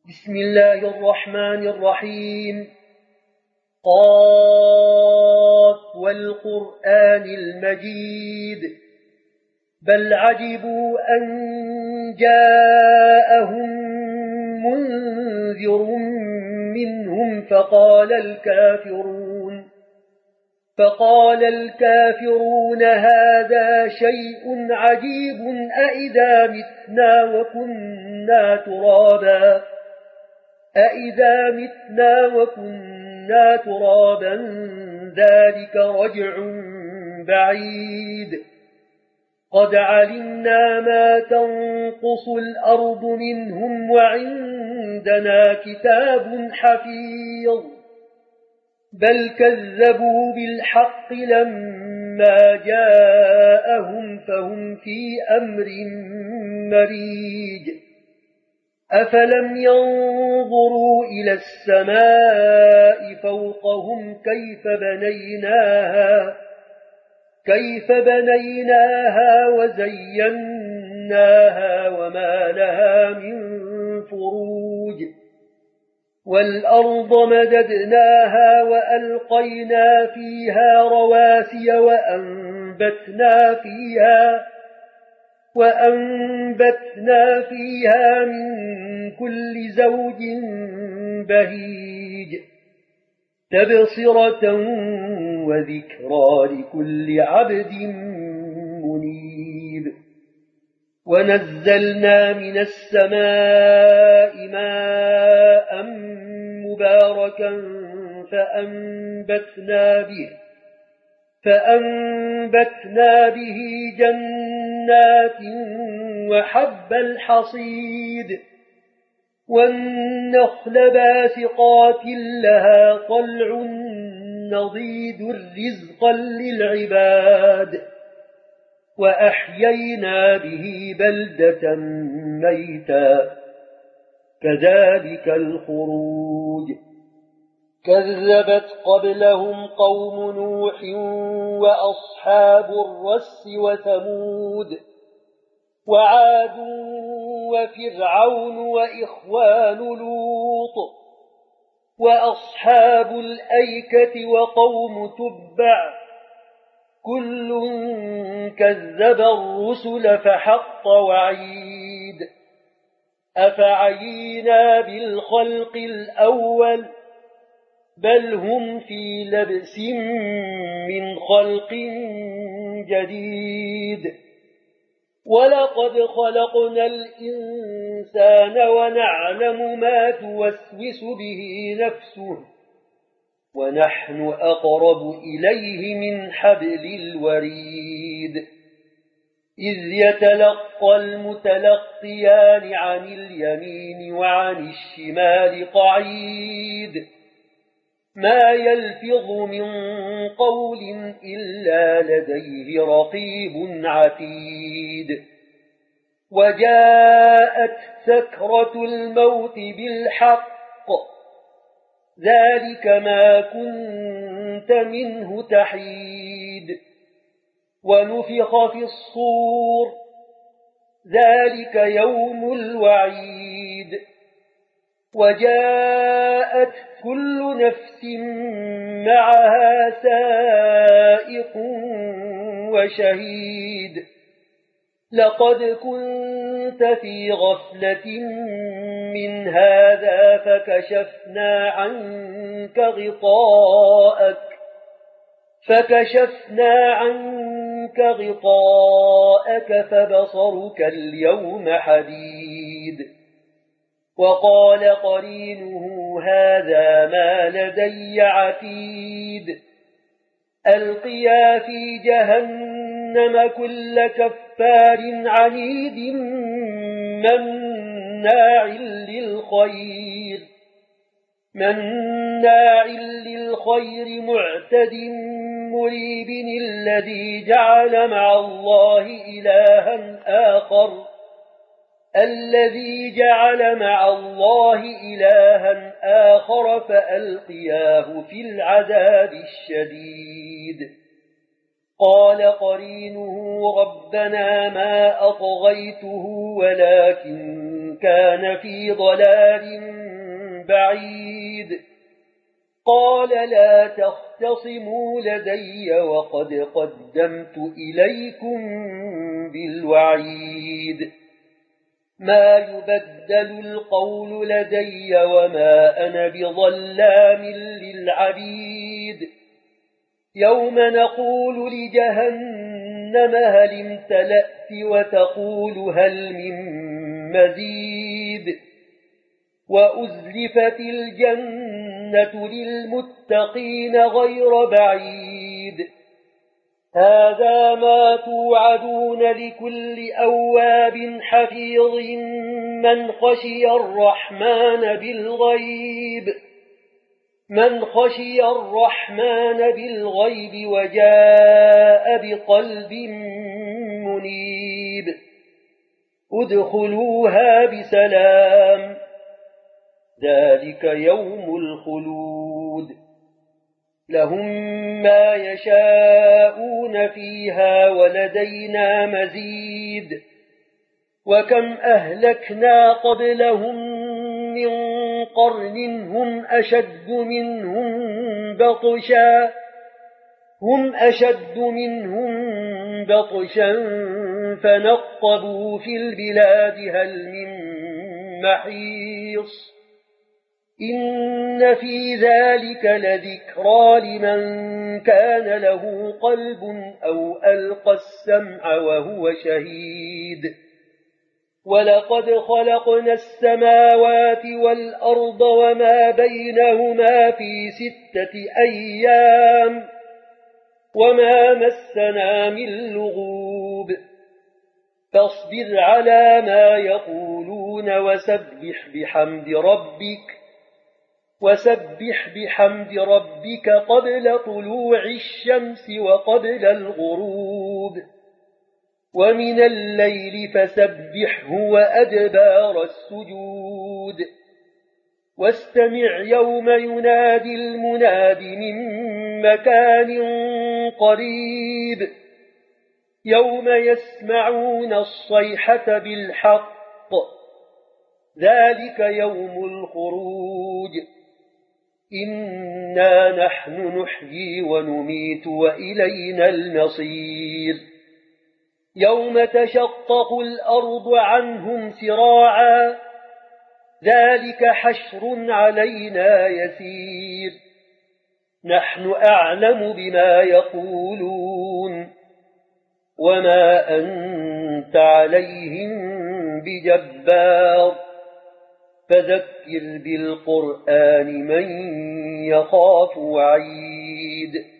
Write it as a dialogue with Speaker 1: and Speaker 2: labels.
Speaker 1: بسم الله الرحمن الرحيم. قاف والقرآن المجيد بل عجبوا أن جاءهم منذر منهم فقال الكافرون هذا شيء عجيب أئذا متنا وكنا ترابا ذلك رجع بعيد. قد علمنا ما تنقص الأرض منهم وعندنا كتاب حفيظ بل كذبوا بالحق لما جاءهم فهم في أمر مريج. أفلم ينظروا إلى السماء فوقهم كيف بنيناها وزيناها وما لها من فروج. والأرض مددناها وألقينا فيها رواسي وأنبتنا فيها من كل زوج بهيج تبصرة وذكرى لكل عبد منيب. ونزلنا من السماء ماء مباركا فأنبتنا به جنات وحب الحصيد والنخل باسقات لها طلع نضيد رزقا للعباد وأحيينا به بلدة ميتا كذلك الخروج. كذبت قبلهم قوم نوح وأصحاب الرس وثمود وعاد وفرعون وإخوان لوط وأصحاب الأيكة وقوم تبع كل كذب الرسل فحق وعيد. أفعينا بالخلق الأول بل هم في لبس من خلق جديد. ولقد خلقنا الإنسان ونعلم ما توسوس به نفسه ونحن أقرب إليه من حبل الوريد. إذ يتلقى المتلقيان عن اليمين وعن الشمال قعيد ما يلفظ من قول إلا لديه رقيب عتيد. وجاءت سكرة الموت بالحق ذلك ما كنت منه تحيد. ونفخ في الصور ذلك يوم الوعيد. وجاءت كل نفس معها سائق وشهيد. لقد كنت في غفلة من هذا فكشفنا عنك غطاءك فبصرك اليوم حديد. وقال قرينه هذا ما لدي عتيد. ألقيا في جهنم كل كفار عنيد مناع للخير معتد مريب. الذي جعل مع الله إلها آخر فألقياه في العذاب الشديد. قال قرينه ربنا ما أطغيته ولكن كان في ضلال بعيد قال لا تختصموا لدي وقد قدمت إليكم بالوعيد ما يبدل القول لدي وما أنا بظلام للعبيد يوم نقول لجهنم هل امتلأت وتقول هل من مزيد وأزلفت الجنة للمتقين غير بعيد هذا ما توعدون لكل أواب حفيظ من خشي الرحمن بالغيب وجاء بقلب منيب ادخلوها بسلام ذلك يوم الخلود لهم ما يشاءون فيها ولدينا مزيد وكم أهلكنا قبلهم من قرن هم أشد منهم بطشا فنقبوا في البلاد هل من محيص إن في ذلك لذكرى لمن كان له قلب أو ألقى السمع وهو شهيد ولقد خلقنا السماوات والأرض وما بينهما في 6 أيام وما مسنا من لغوب فاصبر على ما يقولون وسبح بحمد ربك قبل طلوع الشمس وقبل الغروب ومن الليل فسبحه وأدبار السجود واستمع يوم ينادي المناد من مكان قريب يوم يسمعون الصيحة بالحق ذلك يوم الخروج إنا نحن نحيي ونميت وإلينا المصير يوم تشقق الأرض عنهم سراعا ذلك حشر علينا يسير نحن أعلم بما يقولون وما أنت عليهم بجبار فذكر بالقرآن من يخاف وعيد